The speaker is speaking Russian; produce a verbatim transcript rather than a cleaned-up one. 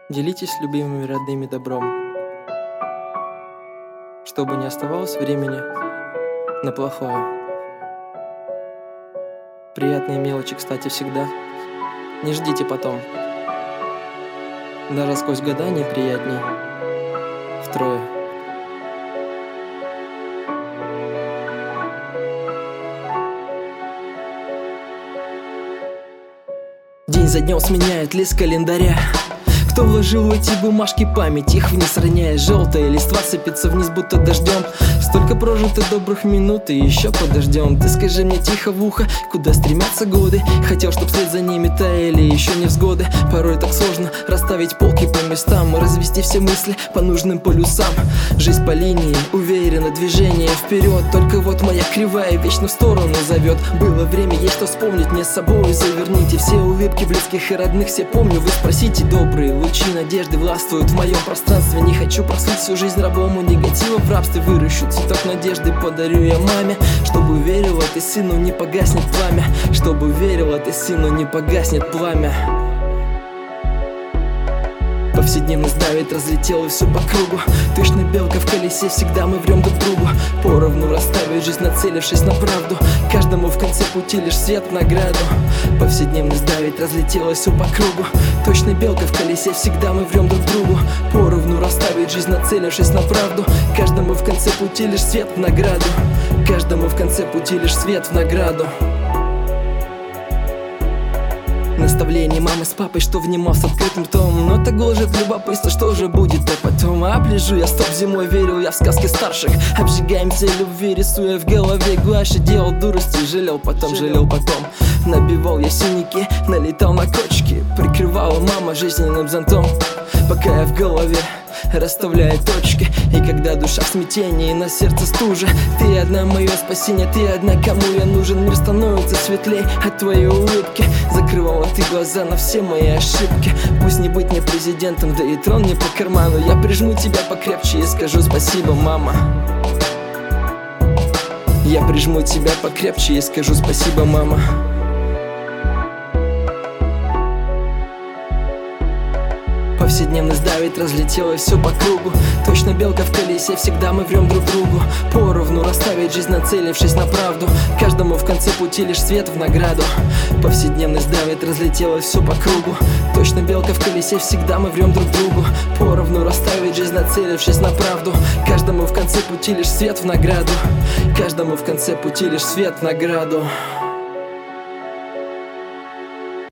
Делитесь с любимыми родными добром, чтобы не оставалось времени на плохое. Приятные мелочи, кстати, всегда. Не ждите потом. Даже сквозь года неприятней втрое. День за днем сменяет лист календаря. Кто вложил в эти бумажки память, их вниз роняя. Желтая листва сыпется вниз, будто дождем. Столько прожито добрых минут, и еще подождем. Ты скажи мне тихо в ухо, куда стремятся годы. Хотел, чтоб вслед за ними таяли еще невзгоды. Порой так сложно расставить полки по местам, развести все мысли по нужным полюсам. Жизнь по линии, уверенно движение вперед. Только вот моя кривая вечно в сторону зовет. Было время, есть что вспомнить мне с собой. Заверните все улыбки близких и родных, все помню. Вы спросите, добрые лучи надежды властвуют в моем пространстве. Не хочу прослыть всю жизнь рабом у негатива. В рабстве выращу цветок надежды, подарю я маме. Чтобы верила ты сыну, не погаснет пламя. Чтобы верила ты сыну, не погаснет пламя. Повседневность давит, разлетелась все по кругу. Точно белка в колесе, всегда мы врем друг другу. Поровну расставить жизнь, нацелившись на правду. Каждому в конце пути лишь свет в награду. Повседневность давит, разлетелась все по кругу. Точно белка в колесе, всегда мы врем друг другу. Поровну расставить жизнь, нацелившись на правду. Каждому в конце пути лишь свет в награду. Каждому в конце пути лишь свет в награду. Наставление мамы с папой, что внимал с открытым ртом. Но так гложет любопытство, что же будет, а потом. Оближу я стоп зимой, верил я в сказки старших. Обжигаемся любви, рисуя в голове гуаши. Делал дурости, жалел потом, жалел потом. Набивал я синяки, налетал на кочки. Прикрывала мама жизненным зонтом, пока я в голове расставляя точки. И когда душа в смятении, на сердце стужа. Ты одна мое спасение, ты одна, кому я нужен. Мир становится светлей от твоей улыбки. Закрывала ты глаза на все мои ошибки. Пусть не быть мне президентом, да и трон мне по карману. Я прижму тебя покрепче и скажу спасибо, мама. Я прижму тебя покрепче и скажу спасибо, мама. Повседневность давит, разлетелась все по кругу. Точно белка в колесе, всегда мы врем друг другу. Поровну расставить жизнь, нацелившись на правду. Каждому в конце пути лишь свет в награду. Повседневность давит, разлетелась все по кругу. Точно белка в колесе, всегда мы врем друг другу. Поровну расставить жизнь, нацелившись на правду. Каждому в конце пути лишь свет в награду. Каждому в конце пути лишь свет в награду.